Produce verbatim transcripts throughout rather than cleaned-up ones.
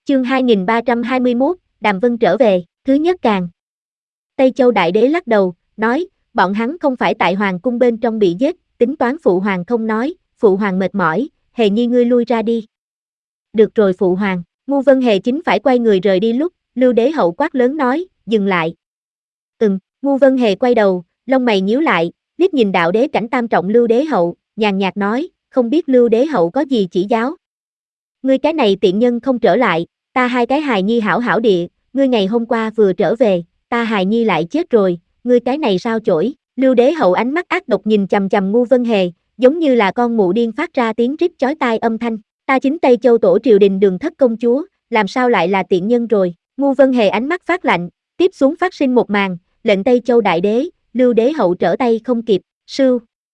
Chương hai nghìn ba trăm hai mươi mốt, Đàm Vân trở về, thứ nhất càng. Tây Châu Đại Đế lắc đầu, nói, bọn hắn không phải tại hoàng cung bên trong bị giết, tính toán phụ hoàng không nói, phụ hoàng mệt mỏi, Hề Nhi ngươi lui ra đi. Được rồi phụ hoàng, Ngu Vân Hề chính phải quay người rời đi lúc, Lưu Đế Hậu quát lớn nói, dừng lại. Ừm, Ngu Vân Hề quay đầu, lông mày nhíu lại, liếc nhìn đạo đế cảnh tam trọng Lưu Đế Hậu, nhàn nhạt nói, không biết Lưu Đế Hậu có gì chỉ giáo. Ngươi cái này tiện nhân không trở lại, ta hai cái hài nhi hảo hảo địa, ngươi ngày hôm qua vừa trở về, ta hài nhi lại chết rồi, ngươi cái này sao chổi. Lưu Đế Hậu ánh mắt ác độc nhìn chằm chằm Ngu Vân Hề, giống như là con mụ điên phát ra tiếng rít chói tai âm thanh, ta chính Tây Châu tổ triều đình Đường Thất công chúa, làm sao lại là tiện nhân rồi. Ngu Vân Hề ánh mắt phát lạnh, tiếp xuống phát sinh một màn, lệnh Tây Châu Đại Đế, Lưu Đế Hậu trở tay không kịp, sưu.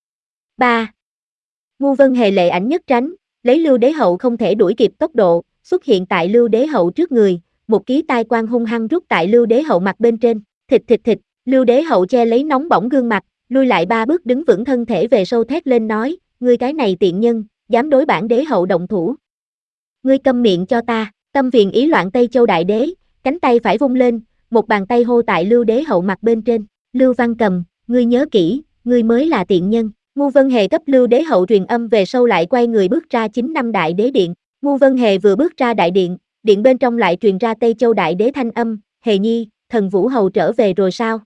ba. Ngu Vân Hề lệ ảnh nhất tránh, lấy Lưu Đế Hậu không thể đuổi kịp tốc độ, xuất hiện tại Lưu Đế Hậu trước người, một ký tai quan hung hăng rút tại Lưu Đế Hậu mặt bên trên, thịt thịt thịt, Lưu Đế Hậu che lấy nóng bỏng gương mặt, lui lại ba bước đứng vững thân thể về sâu thét lên nói, ngươi cái này tiện nhân, dám đối bản Đế Hậu động thủ. Ngươi câm miệng cho ta, tâm phiền ý loạn Tây Châu Đại Đế, cánh tay phải vung lên, một bàn tay hô tại Lưu Đế Hậu mặt bên trên, Lưu Văn Cầm, ngươi nhớ kỹ, ngươi mới là tiện nhân. Ngu Vân Hề cấp Lưu Đế Hậu truyền âm về sau lại quay người bước ra chính năm Đại Đế điện. Ngu Vân Hề vừa bước ra đại điện, điện bên trong lại truyền ra Tây Châu Đại Đế thanh âm, Hề Nhi, thần Vũ Hầu trở về rồi sao?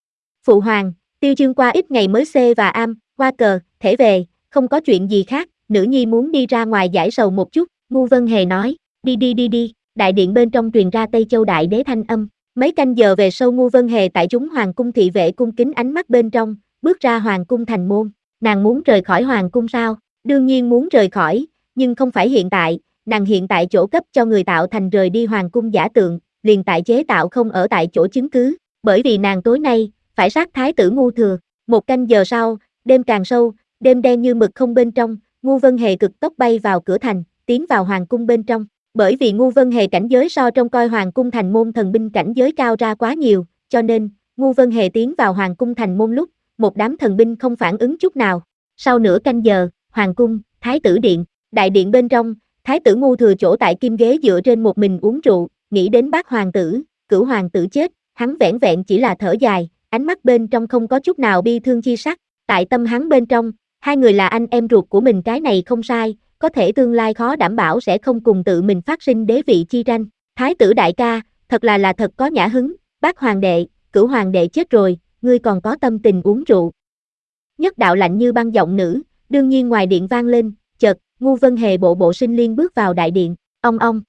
Phụ hoàng, Tiêu Chương qua ít ngày mới xê và am, qua cờ, thể về, không có chuyện gì khác, nữ nhi muốn đi ra ngoài giải sầu một chút. Ngu Vân Hề nói, đi đi đi đi, đại điện bên trong truyền ra Tây Châu Đại Đế thanh âm. Mấy canh giờ về sau Ngu Vân Hề tại chúng hoàng cung thị vệ cung kính ánh mắt bên trong, bước ra hoàng cung thành môn. Nàng muốn rời khỏi hoàng cung sao? Đương nhiên muốn rời khỏi, nhưng không phải hiện tại, nàng hiện tại chỗ cấp cho người tạo thành rời đi hoàng cung giả tượng, liền tại chế tạo không ở tại chỗ chứng cứ, bởi vì nàng tối nay, phải sát thái tử Ngu Thừa. Một canh giờ sau, đêm càng sâu, đêm đen như mực không bên trong, Ngu Vân Hề cực tốc bay vào cửa thành, tiến vào hoàng cung bên trong, bởi vì Ngu Vân Hề cảnh giới so trong coi hoàng cung thành môn thần binh cảnh giới cao ra quá nhiều, cho nên, Ngu Vân Hề tiến vào hoàng cung thành môn lúc, một đám thần binh không phản ứng chút nào. Sau nửa canh giờ, hoàng cung, thái tử điện, đại điện bên trong, thái tử Ngu Thừa chỗ tại kim ghế dựa trên một mình uống rượu, nghĩ đến bác hoàng tử, cửu hoàng tử chết, hắn vẻn vẹn chỉ là thở dài, ánh mắt bên trong không có chút nào bi thương chi sắc, tại tâm hắn bên trong, hai người là anh em ruột của mình cái này không sai, có thể tương lai khó đảm bảo sẽ không cùng tự mình phát sinh đế vị chi tranh. Thái tử đại ca, thật là là thật có nhã hứng, bác hoàng đệ, cửu hoàng đệ chết rồi, ngươi còn có tâm tình uống rượu. Nhất đạo lạnh như băng giọng nữ, đương nhiên ngoài điện vang lên, chợt, Ngu Vân Hề bộ bộ sinh liên bước vào đại điện, ong ong.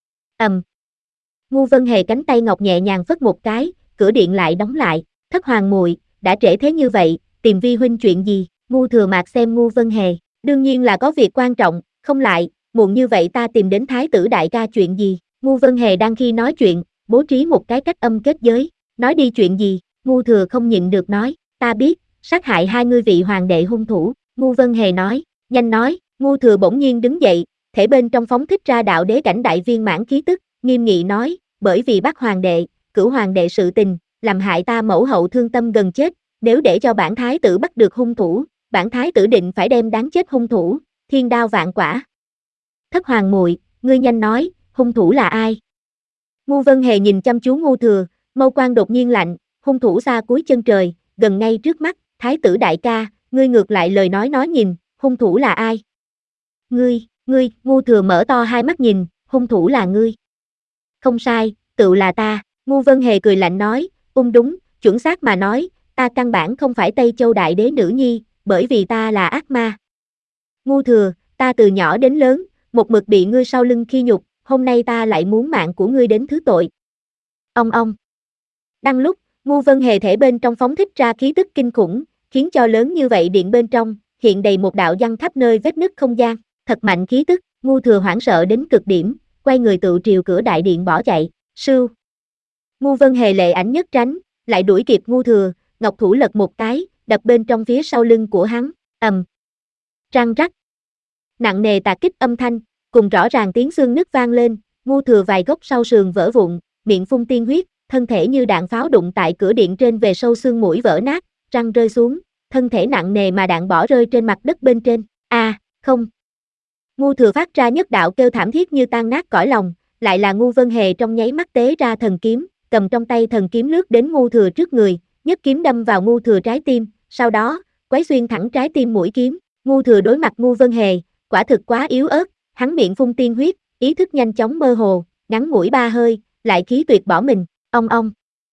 Ầm. Ngu Vân Hề cánh tay ngọc nhẹ nhàng phất một cái, cửa điện lại đóng lại, thất hoàng muội, đã trễ thế như vậy, tìm vi huynh chuyện gì? Ngu Thừa Mạc xem Ngu Vân Hề, đương nhiên là có việc quan trọng, không lại, muộn như vậy ta tìm đến thái tử đại ca chuyện gì? Ngu Vân Hề đang khi nói chuyện, bố trí một cái cách âm kết giới, nói đi chuyện gì? Ngu Thừa không nhịn được nói, ta biết, sát hại hai ngươi vị hoàng đệ hung thủ. Ngu Vân Hề nói, nhanh nói. Ngu Thừa bỗng nhiên đứng dậy, thể bên trong phóng thích ra đạo đế cảnh đại viên mãn khí tức, nghiêm nghị nói, bởi vì bắt hoàng đệ, cửu hoàng đệ sự tình, làm hại ta mẫu hậu thương tâm gần chết, nếu để cho bản thái tử bắt được hung thủ, bản thái tử định phải đem đáng chết hung thủ, thiên đao vạn quả. Thất hoàng muội, ngươi nhanh nói, hung thủ là ai? Ngu Vân Hề nhìn chăm chú Ngu Thừa, mâu quang đột nhiên lạnh, hung thủ xa cuối chân trời, gần ngay trước mắt, thái tử đại ca, ngươi ngược lại lời nói nói nhìn, hung thủ là ai? Ngươi, ngươi, Ngu Thừa mở to hai mắt nhìn, hung thủ là ngươi. Không sai, tự là ta. Ngu Vân Hề cười lạnh nói, ung đúng, chuẩn xác mà nói, ta căn bản không phải Tây Châu Đại Đế nữ nhi, bởi vì ta là ác ma. Ngu Thừa, ta từ nhỏ đến lớn, một mực bị ngươi sau lưng khi nhục, hôm nay ta lại muốn mạng của ngươi đến thứ tội. Ông ông. Đăng lúc, Ngu Vân Hề thể bên trong phóng thích ra khí tức kinh khủng, khiến cho lớn như vậy điện bên trong, hiện đầy một đạo văng khắp nơi vết nứt không gian, thật mạnh khí tức. Ngu Thừa hoảng sợ đến cực điểm, quay người tự triều cửa đại điện bỏ chạy, sưu. Ngu Vân Hề lệ ảnh nhất tránh, lại đuổi kịp Ngu Thừa, ngọc thủ lật một cái, đập bên trong phía sau lưng của hắn, ầm. Răng rắc. Nặng nề tạc kích âm thanh, cùng rõ ràng tiếng xương nứt vang lên, Ngu Thừa vài gốc sau sườn vỡ vụn, miệng phun tiên huyết, thân thể như đạn pháo đụng tại cửa điện trên về sâu xương mũi vỡ nát, răng rơi xuống, thân thể nặng nề mà đạn bỏ rơi trên mặt đất bên trên. A, à, không. Ngu Thừa phát ra nhất đạo kêu thảm thiết như tan nát cõi lòng, lại là Ngu Vân Hề trong nháy mắt tế ra thần kiếm, cầm trong tay thần kiếm lướt đến Ngu Thừa trước người, nhất kiếm đâm vào Ngu Thừa trái tim, sau đó, quấy xuyên thẳng trái tim mũi kiếm. Ngu Thừa đối mặt Ngu Vân Hề, quả thực quá yếu ớt, hắn miệng phun tiên huyết, ý thức nhanh chóng mơ hồ, ngắn ngủi ba hơi, lại khí tuyệt bỏ mình, ong ong.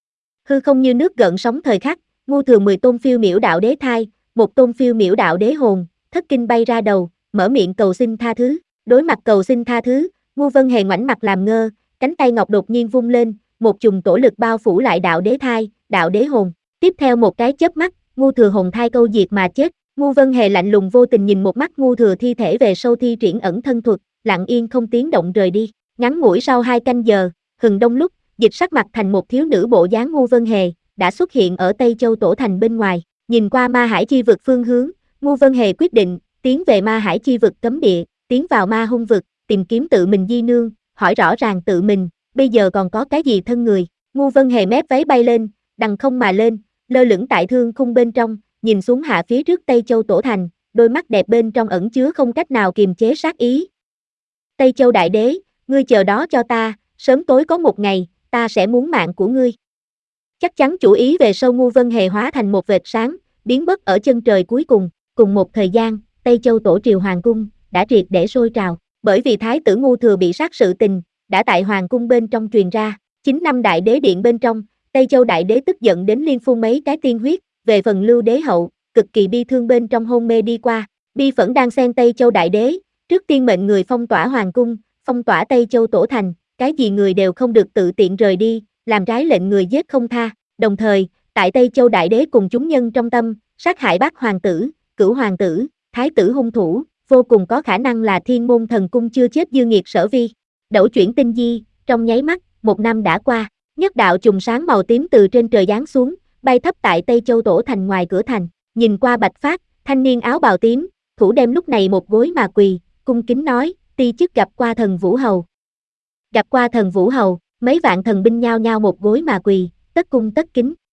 Hư không như nước gợn sóng thời khắc, Ngu Thừa mười tôn phiêu miểu đạo đế thai, một tôn phiêu miểu đạo đế hồn, thất kinh bay ra đầu, mở miệng cầu xin tha thứ. Đối mặt cầu xin tha thứ, Ngu Vân Hề ngoảnh mặt làm ngơ, cánh tay ngọc đột nhiên vung lên, một chùm tổ lực bao phủ lại đạo đế thai, đạo đế hồn. Tiếp theo một cái chớp mắt, Ngu Thừa hồn thai câu diệt mà chết. Ngu Vân Hề lạnh lùng vô tình nhìn một mắt Ngu Thừa thi thể về sâu thi triển ẩn thân thuật, lặng yên không tiếng động rời đi. Ngắn ngủi sau hai canh giờ, hừng đông lúc, dịch sắc mặt thành một thiếu nữ bộ dáng Ngu Vân Hề, đã xuất hiện ở Tây Châu Tổ Thành bên ngoài. Nhìn qua ma hải chi vực phương hướng, Ngu Vân Hề quyết định tiến về ma hải chi vực cấm địa, tiến vào ma hung vực, tìm kiếm tự mình di nương, hỏi rõ ràng tự mình, bây giờ còn có cái gì thân người. Ngu Vân Hề mép váy bay lên, đằng không mà lên, lơ lửng tại thương khung bên trong, nhìn xuống hạ phía trước Tây Châu Tổ Thành, đôi mắt đẹp bên trong ẩn chứa không cách nào kiềm chế sát ý. Tây Châu Đại Đế, ngươi chờ đó cho ta, sớm tối có một ngày, ta sẽ muốn mạng của ngươi. Chắc chắn chủ ý về sâu Ngu Vân Hề hóa thành một vệt sáng, biến mất ở chân trời cuối cùng. Cùng một thời gian, Tây Châu Tổ Triều Hoàng Cung đã triệt để sôi trào, bởi vì Thái tử Ngu Thừa bị sát sự tình, đã tại Hoàng Cung bên trong truyền ra. Chín năm Đại Đế Điện bên trong, Tây Châu Đại Đế tức giận đến liên phun mấy cái tiên huyết, về phần Lưu Đế Hậu, cực kỳ bi thương bên trong hôn mê đi qua. Bi phẫn đang xen Tây Châu Đại Đế, trước tiên mệnh người phong tỏa Hoàng Cung, phong tỏa Tây Châu Tổ Thành, cái gì người đều không được tự tiện rời đi, làm trái lệnh người giết không tha. Đồng thời, tại Tây Châu Đại Đế cùng chúng nhân trong tâm, sát hại bát hoàng tử, cửu hoàng tử, thái tử hung thủ, vô cùng có khả năng là Thiên Môn Thần Cung chưa chết dư nghiệt Sở Vi. Đẩu chuyển tinh di, trong nháy mắt, một năm đã qua, nhất đạo chùm sáng màu tím từ trên trời giáng xuống, bay thấp tại Tây Châu Tổ Thành ngoài cửa thành. Nhìn qua Bạch Phát, thanh niên áo bào tím, thủ đem lúc này một gối mà quỳ, cung kính nói, ti chức gặp qua thần Vũ Hầu. Gặp qua thần Vũ Hầu, mấy vạn thần binh nhao nhao một gối mà quỳ, tất cung tất kính.